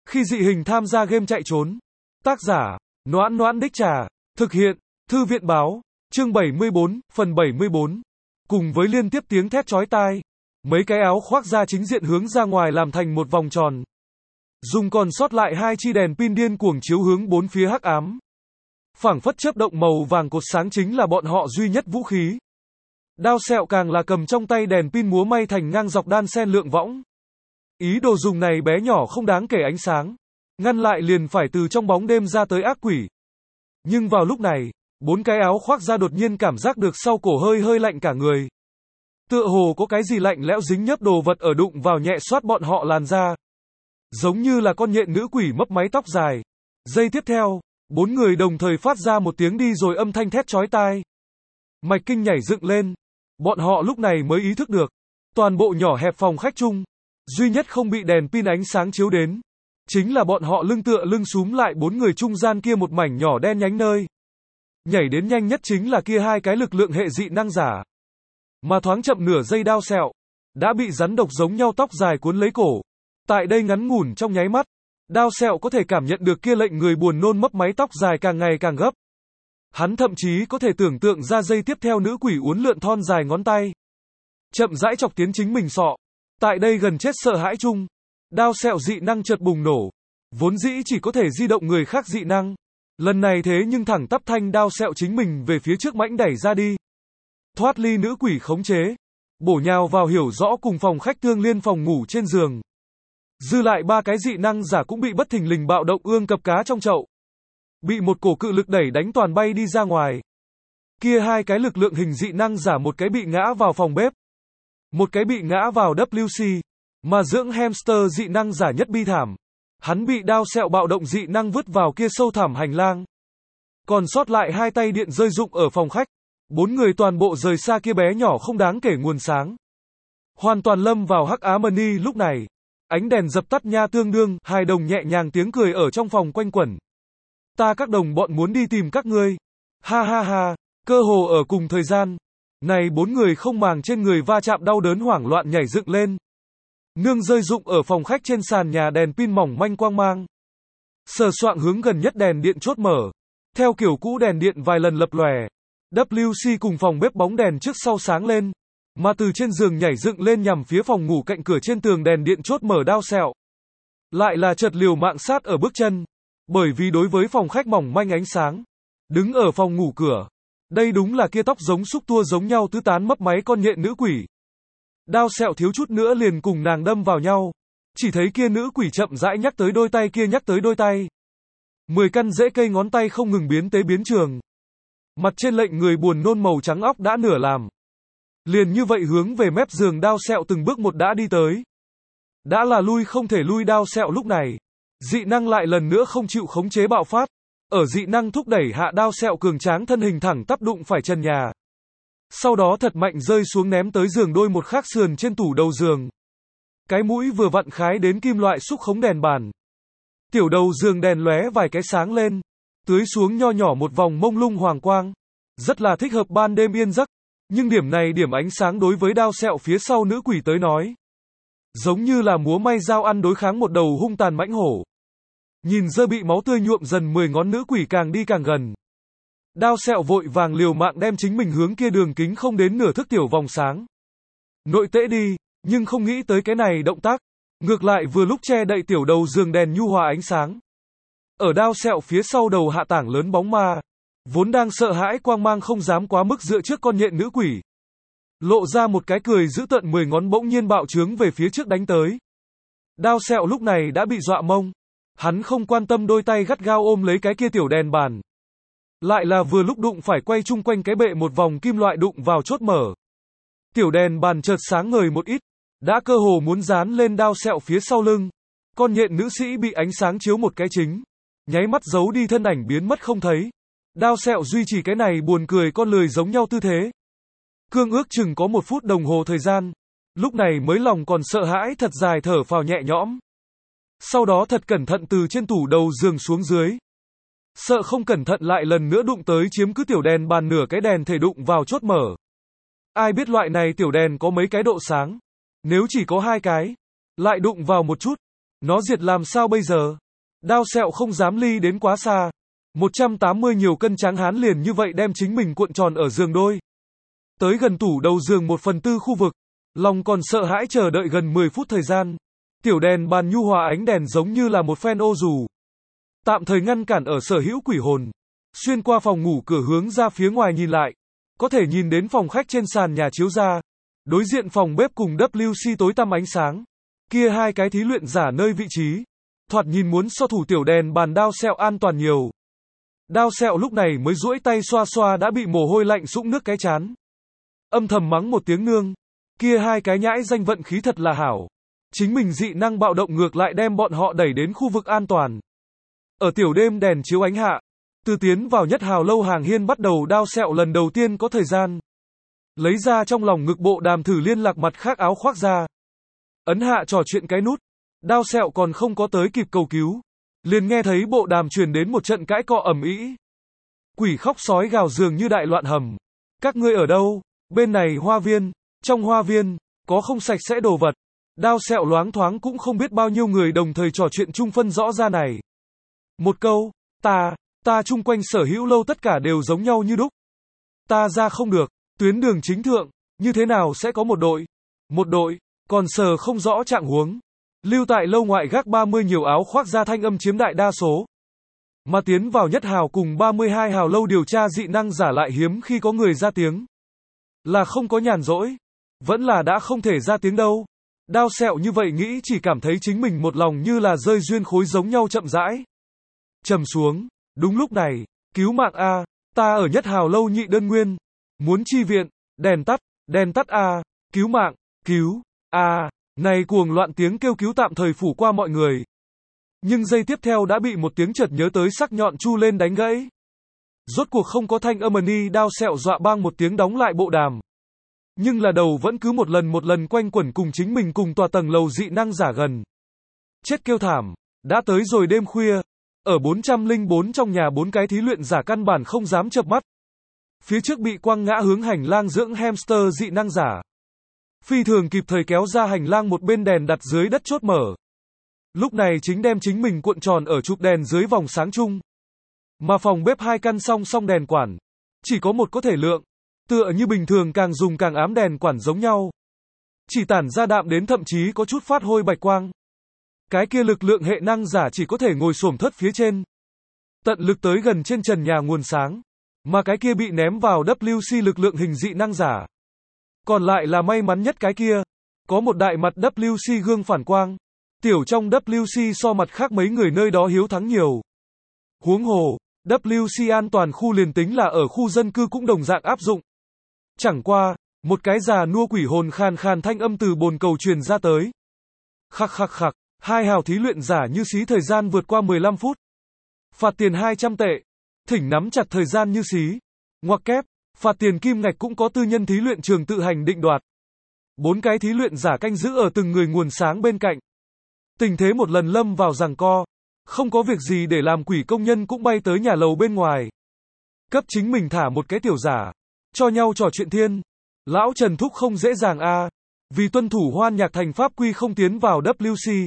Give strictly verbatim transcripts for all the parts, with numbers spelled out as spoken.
Khi dị hình tham gia game chạy trốn. Tác giả, Noãn Noãn Đích Trà. Thực hiện, Thư viện Báo. Chương bảy mươi bốn, phần bảy mươi bốn. Cùng với liên tiếp tiếng thét chói tai, mấy cái áo khoác da chính diện hướng ra ngoài làm thành một vòng tròn. Dùng còn sót lại hai chi đèn pin điên cuồng chiếu hướng bốn phía hắc ám. Phảng phất chớp động màu vàng cột sáng chính là bọn họ duy nhất vũ khí. Đao sẹo càng là cầm trong tay đèn pin múa may thành ngang dọc đan sen lượng võng. Ý đồ dùng này bé nhỏ không đáng kể ánh sáng, ngăn lại liền phải từ trong bóng đêm ra tới ác quỷ. Nhưng vào lúc này, bốn cái áo khoác da đột nhiên cảm giác được sau cổ hơi hơi lạnh cả người. Tựa hồ có cái gì lạnh lẽo dính nhấp đồ vật ở đụng vào nhẹ xoát bọn họ làn da. Giống như là con nhện nữ quỷ mấp máy tóc dài. Giây tiếp theo, bốn người đồng thời phát ra một tiếng đi rồi âm thanh thét chói tai. Mạch kinh nhảy dựng lên. Bọn họ lúc này mới ý thức được. Toàn bộ nhỏ hẹp phòng khách chung, duy nhất không bị đèn pin ánh sáng chiếu đến, chính là bọn họ lưng tựa lưng súm lại bốn người trung gian kia một mảnh nhỏ đen nhánh nơi. Nhảy đến nhanh nhất chính là kia hai cái lực lượng hệ dị năng giả. Mà thoáng chậm nửa giây đao sẹo, đã bị rắn độc giống nhau tóc dài cuốn lấy cổ. Tại đây ngắn ngủn trong nháy mắt, đao sẹo có thể cảm nhận được kia lệnh người buồn nôn mấp máy tóc dài càng ngày càng gấp. Hắn thậm chí có thể tưởng tượng ra giây tiếp theo nữ quỷ uốn lượn thon dài ngón tay, chậm rãi chọc tiến chính mình sọ. Tại đây gần chết sợ hãi chung, đao sẹo dị năng chợt bùng nổ. Vốn dĩ chỉ có thể di động người khác dị năng, lần này thế nhưng thẳng tắp thanh đao sẹo chính mình về phía trước mãnh đẩy ra đi. Thoát ly nữ quỷ khống chế, bổ nhào vào hiểu rõ cùng phòng khách tương liên phòng ngủ trên giường. Dư lại ba cái dị năng giả cũng bị bất thình lình bạo động ương cập cá trong chậu. Bị một cổ cự lực đẩy đánh toàn bay đi ra ngoài. Kia hai cái lực lượng hình dị năng giả một cái bị ngã vào phòng bếp, một cái bị ngã vào vê kép xê, mà dưỡng hamster dị năng giả nhất bi thảm. Hắn bị đao sẹo bạo động dị năng vứt vào kia sâu thẳm hành lang. Còn sót lại hai tay điện rơi rụng ở phòng khách. Bốn người toàn bộ rời xa kia bé nhỏ không đáng kể nguồn sáng. Hoàn toàn lâm vào hắc ám ni lúc này. Ánh đèn dập tắt nha tương đương, hài đồng nhẹ nhàng tiếng cười ở trong phòng quanh quẩn. Ta các đồng bọn muốn đi tìm các ngươi. Ha ha ha, cơ hồ ở cùng thời gian. Này bốn người không màng trên người va chạm đau đớn hoảng loạn nhảy dựng lên. Nương rơi rụng ở phòng khách trên sàn nhà đèn pin mỏng manh quang mang. Sờ soạng hướng gần nhất đèn điện chốt mở. Theo kiểu cũ đèn điện vài lần lập lòe. vê kép xê cùng phòng bếp bóng đèn trước sau sáng lên. Mà từ trên giường nhảy dựng lên nhằm phía phòng ngủ cạnh cửa trên tường đèn điện chốt mở đao sẹo. Lại là chợt liều mạng sát ở bước chân. Bởi vì đối với phòng khách mỏng manh ánh sáng. Đứng ở phòng ngủ cửa. Đây đúng là kia tóc giống xúc tua giống nhau tứ tán mấp máy con nhện nữ quỷ. Đao sẹo thiếu chút nữa liền cùng nàng đâm vào nhau. Chỉ thấy kia nữ quỷ chậm rãi nhắc tới đôi tay kia nhắc tới đôi tay. Mười căn rễ cây ngón tay không ngừng biến tế biến trường. Mặt trên lệnh người buồn nôn màu trắng óc đã nửa làm. Liền như vậy hướng về mép giường đao sẹo từng bước một đã đi tới. Đã là lui không thể lui đao sẹo lúc này. Dị năng lại lần nữa không chịu khống chế bạo phát. Ở dị năng thúc đẩy hạ đao sẹo cường tráng thân hình thẳng tắp đụng phải trần nhà. Sau đó thật mạnh rơi xuống ném tới giường đôi một khắc sườn trên tủ đầu giường. Cái mũi vừa vặn khái đến kim loại xúc khống đèn bàn. Tiểu đầu giường đèn lóe vài cái sáng lên. Tưới xuống nho nhỏ một vòng mông lung hoàng quang. Rất là thích hợp ban đêm yên giấc. Nhưng điểm này điểm ánh sáng đối với đao sẹo phía sau nữ quỷ tới nói. Giống như là múa may dao ăn đối kháng một đầu hung tàn mãnh hổ. Nhìn dơ bị máu tươi nhuộm dần mười ngón nữ quỷ càng đi càng gần. Đao sẹo vội vàng liều mạng đem chính mình hướng kia đường kính không đến nửa thước tiểu vòng sáng. Nội tễ đi, nhưng không nghĩ tới cái này động tác. Ngược lại vừa lúc che đậy tiểu đầu giường đèn nhu hòa ánh sáng. Ở đao sẹo phía sau đầu hạ tảng lớn bóng ma. Vốn đang sợ hãi quang mang không dám quá mức dựa trước con nhện nữ quỷ. Lộ ra một cái cười dữ tợn mười ngón bỗng nhiên bạo trướng về phía trước đánh tới. Đao sẹo lúc này đã bị dọa mông. Hắn không quan tâm đôi tay gắt gao ôm lấy cái kia tiểu đèn bàn. Lại là vừa lúc đụng phải quay chung quanh cái bệ một vòng kim loại đụng vào chốt mở. Tiểu đèn bàn chợt sáng ngời một ít. Đã cơ hồ muốn dán lên đao sẹo phía sau lưng. Con nhện nữ sĩ bị ánh sáng chiếu một cái chính. Nháy mắt giấu đi thân ảnh biến mất không thấy. Đao sẹo duy trì cái này buồn cười con lười giống nhau tư thế. Cương ước chừng có một phút đồng hồ thời gian. Lúc này mới lòng còn sợ hãi thật dài thở phào nhẹ nhõm. Sau đó thật cẩn thận từ trên tủ đầu giường xuống dưới. Sợ không cẩn thận lại lần nữa đụng tới chiếm cứ tiểu đèn bàn nửa cái đèn thể đụng vào chốt mở. Ai biết loại này tiểu đèn có mấy cái độ sáng. Nếu chỉ có hai cái, lại đụng vào một chút. Nó diệt làm sao bây giờ? Đao sẹo không dám ly đến quá xa. một trăm tám mươi nhiều cân tráng hán liền như vậy đem chính mình cuộn tròn ở giường đôi. Tới gần tủ đầu giường một phần tư khu vực. Lòng còn sợ hãi chờ đợi gần mười phút thời gian. Tiểu đèn bàn nhu hòa ánh đèn giống như là một phen ô dù. Tạm thời ngăn cản ở sở hữu quỷ hồn. Xuyên qua phòng ngủ cửa hướng ra phía ngoài nhìn lại. Có thể nhìn đến phòng khách trên sàn nhà chiếu ra. Đối diện phòng bếp cùng vê kép tối tăm ánh sáng. Kia hai cái thí luyện giả nơi vị trí. Thoạt nhìn muốn so thủ tiểu đèn bàn đao sẹo an toàn nhiều. Đao sẹo lúc này mới duỗi tay xoa xoa đã bị mồ hôi lạnh sũng nước cái chán. Âm thầm mắng một tiếng nương. Kia hai cái nhãi danh vận khí thật là hảo. Chính mình dị năng bạo động ngược lại đem bọn họ đẩy đến khu vực an toàn. Ở tiểu đêm đèn chiếu ánh hạ. Từ tiến vào nhất hào lâu hàng hiên bắt đầu đao sẹo lần đầu tiên có thời gian. Lấy ra trong lòng ngực bộ đàm thử liên lạc mặt khác áo khoác ra. Ấn hạ trò chuyện cái nút. Đao sẹo còn không có tới kịp cầu cứu. Liền nghe thấy bộ đàm truyền đến một trận cãi cọ ầm ĩ. Quỷ khóc sói gào dường như đại loạn hầm. Các ngươi ở đâu? Bên này hoa viên. Trong hoa viên, có không sạch sẽ đồ vật. Đao sẹo loáng thoáng cũng không biết bao nhiêu người đồng thời trò chuyện chung phân rõ ra này. Một câu, ta, ta chung quanh sở hữu lâu tất cả đều giống nhau như đúc. Ta ra không được, tuyến đường chính thượng, như thế nào sẽ có một đội? Một đội, còn sờ không rõ trạng huống. Lưu tại lâu ngoại gác ba mươi nhiều áo khoác ra thanh âm chiếm đại đa số. Mà tiến vào nhất hào cùng ba mươi hai hào lâu điều tra dị năng giả lại hiếm khi có người ra tiếng. Là không có nhàn rỗi. Vẫn là đã không thể ra tiếng đâu. Đao sẹo như vậy nghĩ chỉ cảm thấy chính mình một lòng như là rơi duyên khối giống nhau chậm rãi. Trầm xuống. Đúng lúc này. Cứu mạng A. Ta ở nhất hào lâu nhị đơn nguyên. Muốn chi viện. Đèn tắt. Đèn tắt A. Cứu mạng. Cứu. A. Này cuồng loạn tiếng kêu cứu tạm thời phủ qua mọi người. Nhưng giây tiếp theo đã bị một tiếng chợt nhớ tới sắc nhọn chu lên đánh gãy. Rốt cuộc không có thanh âm ni đao sẹo dọa bang một tiếng đóng lại bộ đàm. Nhưng là đầu vẫn cứ một lần một lần quanh quẩn cùng chính mình cùng tòa tầng lầu dị năng giả gần. Chết kêu thảm. Đã tới rồi đêm khuya. Ở bốn trăm lẻ bốn trong nhà bốn cái thí luyện giả căn bản không dám chợp mắt. Phía trước bị quăng ngã hướng hành lang dưỡng hamster dị năng giả. Phi thường kịp thời kéo ra hành lang một bên đèn đặt dưới đất chốt mở. Lúc này chính đem chính mình cuộn tròn ở chụp đèn dưới vòng sáng chung. Mà phòng bếp hai căn song song đèn quản. Chỉ có một có thể lượng. Tựa như bình thường càng dùng càng ám đèn quản giống nhau. Chỉ tản ra đạm đến thậm chí có chút phát hôi bạch quang. Cái kia lực lượng hệ năng giả chỉ có thể ngồi xổm thất phía trên. Tận lực tới gần trên trần nhà nguồn sáng. Mà cái kia bị ném vào vê kép lực lượng hình dị năng giả. Còn lại là may mắn nhất cái kia. Có một đại mặt vê kép gương phản quang. Tiểu trong vê kép so mặt khác mấy người nơi đó hiếu thắng nhiều. Huống hồ, vê kép an toàn khu liền tính là ở khu dân cư cũng đồng dạng áp dụng. Chẳng qua, một cái già nua quỷ hồn khàn khàn thanh âm từ bồn cầu truyền ra tới. Khắc khắc khắc, hai hào thí luyện giả như xí thời gian vượt qua mười lăm phút. Phạt tiền hai trăm tệ. Thỉnh nắm chặt thời gian như xí. Ngoặc kép, phạt tiền kim ngạch cũng có tư nhân thí luyện trường tự hành định đoạt. Bốn cái thí luyện giả canh giữ ở từng người nguồn sáng bên cạnh. Tình thế một lần lâm vào giằng co. Không có việc gì để làm quỷ công nhân cũng bay tới nhà lầu bên ngoài. Cấp chính mình thả một cái tiểu giả. Cho nhau trò chuyện thiên. Lão Trần Thúc không dễ dàng a, vì tuân thủ hoan nhạc thành pháp quy không tiến vào vê kép.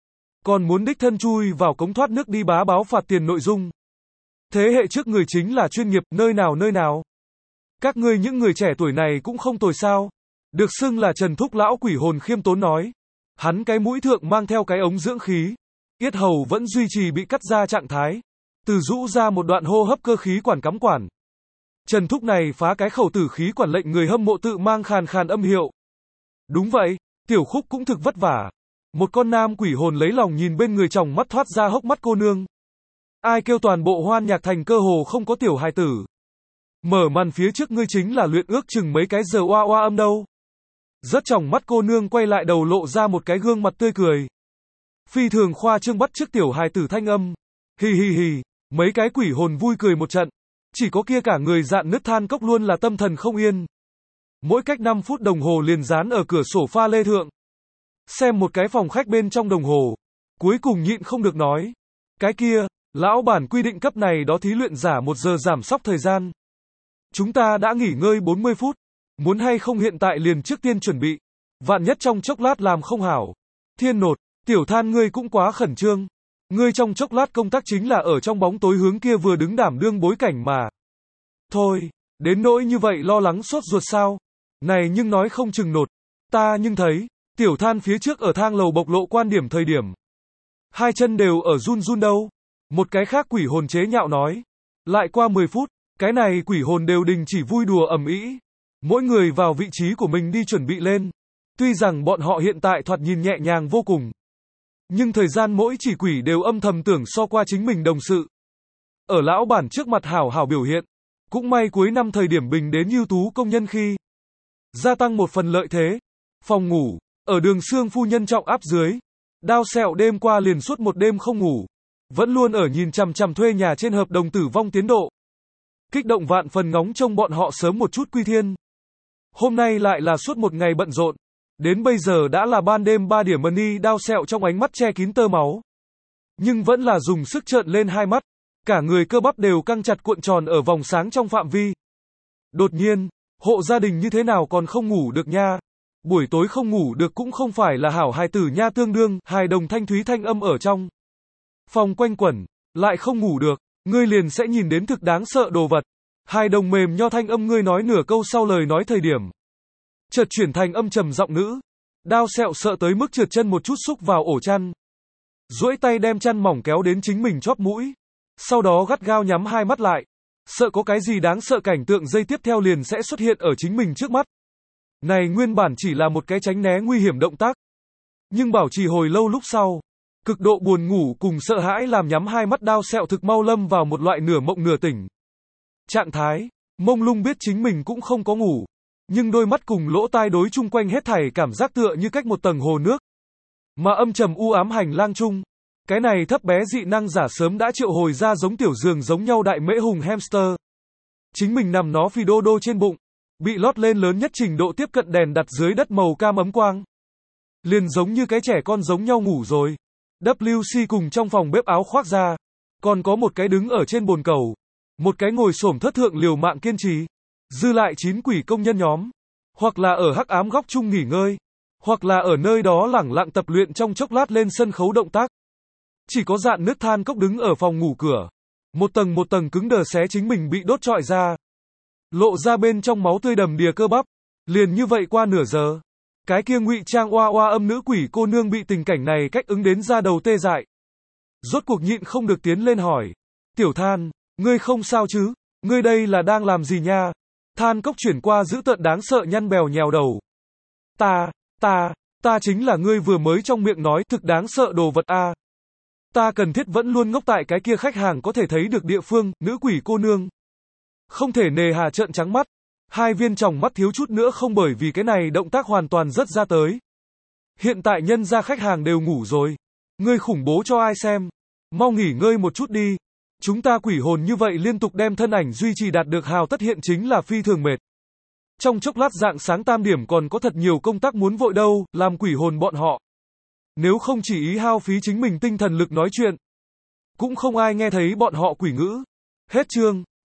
Còn muốn đích thân chui vào cống thoát nước đi bá báo phạt tiền nội dung. Thế hệ trước người chính là chuyên nghiệp, nơi nào nơi nào. Các ngươi những người trẻ tuổi này cũng không tồi sao. Được xưng là Trần Thúc lão quỷ hồn khiêm tốn nói. Hắn cái mũi thượng mang theo cái ống dưỡng khí. Yết hầu vẫn duy trì bị cắt ra trạng thái. Từ rũ ra một đoạn hô hấp cơ khí quản cắm quản. Trần Thúc này phá cái khẩu tử khí quản lệnh người hâm mộ tự mang khàn khàn âm hiệu. Đúng vậy, Tiểu Khúc cũng thực vất vả. Một con nam quỷ hồn lấy lòng nhìn bên người chồng mắt thoát ra hốc mắt cô nương. Ai kêu toàn bộ hoan nhạc thành cơ hồ không có tiểu hài tử. Mở màn phía trước ngươi chính là luyện ước chừng mấy cái giờ oa oa âm đâu. Rất chồng mắt cô nương quay lại đầu lộ ra một cái gương mặt tươi cười. Phi thường khoa trương bắt trước tiểu hài tử thanh âm. Hì hì hì, mấy cái quỷ hồn vui cười một trận. Chỉ có kia cả người dạn nứt than cốc luôn là tâm thần không yên. Mỗi cách năm phút đồng hồ liền dán ở cửa sổ pha lê thượng. Xem một cái phòng khách bên trong đồng hồ. Cuối cùng nhịn không được nói. Cái kia, lão bản quy định cấp này đó thí luyện giả một giờ giảm sóc thời gian. Chúng ta đã nghỉ ngơi bốn mươi phút. Muốn hay không hiện tại liền trước tiên chuẩn bị. Vạn nhất trong chốc lát làm không hảo. Thiên nột, Tiểu Than ngươi cũng quá khẩn trương. Ngươi trong chốc lát công tác chính là ở trong bóng tối hướng kia vừa đứng đảm đương bối cảnh mà. Thôi, đến nỗi như vậy lo lắng sốt ruột sao? Này nhưng nói không chừng nột. Ta nhưng thấy, Tiểu Than phía trước ở thang lầu bộc lộ quan điểm thời điểm. Hai chân đều ở run run đâu. Một cái khác quỷ hồn chế nhạo nói. Lại qua mười phút, cái này quỷ hồn đều đình chỉ vui đùa ầm ĩ. Mỗi người vào vị trí của mình đi chuẩn bị lên. Tuy rằng bọn họ hiện tại thoạt nhìn nhẹ nhàng vô cùng. Nhưng thời gian mỗi chỉ quỷ đều âm thầm tưởng so qua chính mình đồng sự. Ở lão bản trước mặt hảo hảo biểu hiện. Cũng may cuối năm thời điểm bình đến ưu tú công nhân khi. Gia tăng một phần lợi thế. Phòng ngủ, ở đường Sương phu nhân trọng áp dưới. Đao Sẹo đêm qua liền suốt một đêm không ngủ. Vẫn luôn ở nhìn chằm chằm thuê nhà trên hợp đồng tử vong tiến độ. Kích động vạn phần ngóng trông bọn họ sớm một chút quy thiên. Hôm nay lại là suốt một ngày bận rộn. Đến bây giờ đã là ban đêm ba điểm money. Đao Sẹo trong ánh mắt che kín tơ máu. Nhưng vẫn là dùng sức trợn lên hai mắt. Cả người cơ bắp đều căng chặt cuộn tròn ở vòng sáng trong phạm vi. Đột nhiên, hộ gia đình như thế nào còn không ngủ được nha. Buổi tối không ngủ được cũng không phải là hảo hài tử nha, tương đương, hài đồng thanh thúy thanh âm ở trong phòng quanh quẩn, lại không ngủ được, ngươi liền sẽ nhìn đến thực đáng sợ đồ vật. Hài đồng mềm nho thanh âm ngươi nói nửa câu sau lời nói thời điểm. Chợt chuyển thành âm trầm giọng nữ. Đao Sẹo sợ tới mức trượt chân một chút xúc vào ổ chăn. Duỗi tay đem chăn mỏng kéo đến chính mình chóp mũi. Sau đó gắt gao nhắm hai mắt lại. Sợ có cái gì đáng sợ cảnh tượng giây tiếp theo liền sẽ xuất hiện ở chính mình trước mắt. Này nguyên bản chỉ là một cái tránh né nguy hiểm động tác. Nhưng bảo trì hồi lâu lúc sau. Cực độ buồn ngủ cùng sợ hãi làm nhắm hai mắt Đao Sẹo thực mau lâm vào một loại nửa mộng nửa tỉnh. Trạng thái, mông lung biết chính mình cũng không có ngủ. Nhưng đôi mắt cùng lỗ tai đối chung quanh hết thảy cảm giác tựa như cách một tầng hồ nước. Mà âm trầm u ám hành lang chung. Cái này thấp bé dị năng giả sớm đã triệu hồi ra giống tiểu giường giống nhau đại mễ hùng hamster. Chính mình nằm nó phi đô đô trên bụng. Bị lót lên lớn nhất trình độ tiếp cận đèn đặt dưới đất màu cam ấm quang. Liền giống như cái trẻ con giống nhau ngủ rồi. vê xê cùng trong phòng bếp áo khoác ra. Còn có một cái đứng ở trên bồn cầu. Một cái ngồi xổm thất thượng liều mạng kiên trì. Dư lại chín quỷ công nhân nhóm. Hoặc là ở hắc ám góc chung nghỉ ngơi. Hoặc là ở nơi đó lẳng lặng tập luyện trong chốc lát lên sân khấu động tác. Chỉ có dạn nứt than cốc đứng ở phòng ngủ cửa. Một tầng một tầng cứng đờ xé chính mình bị đốt trọi ra. Lộ ra bên trong máu tươi đầm đìa cơ bắp. Liền như vậy qua nửa giờ. Cái kia ngụy trang oa oa âm nữ quỷ cô nương bị tình cảnh này cách ứng đến ra đầu tê dại. Rốt cuộc nhịn không được tiến lên hỏi. Tiểu Than, ngươi không sao chứ? Ngươi đây là đang làm gì nha? Than cốc chuyển qua dữ tợn đáng sợ nhăn bèo nhèo đầu. Ta, ta, ta chính là ngươi vừa mới trong miệng nói thực đáng sợ đồ vật a. Ta cần thiết vẫn luôn ngốc tại cái kia khách hàng có thể thấy được địa phương, nữ quỷ cô nương. Không thể nề hà trợn trắng mắt. Hai viên tròng mắt thiếu chút nữa không bởi vì cái này động tác hoàn toàn rớt ra tới. Hiện tại nhân ra khách hàng đều ngủ rồi. Ngươi khủng bố cho ai xem. Mau nghỉ ngơi một chút đi. Chúng ta quỷ hồn như vậy liên tục đem thân ảnh duy trì đạt được hào tất hiện chính là phi thường mệt. Trong chốc lát dạng sáng tam điểm còn có thật nhiều công tác muốn vội đâu, làm quỷ hồn bọn họ. Nếu không chỉ ý hao phí chính mình tinh thần lực nói chuyện. Cũng không ai nghe thấy bọn họ quỷ ngữ. Hết chương.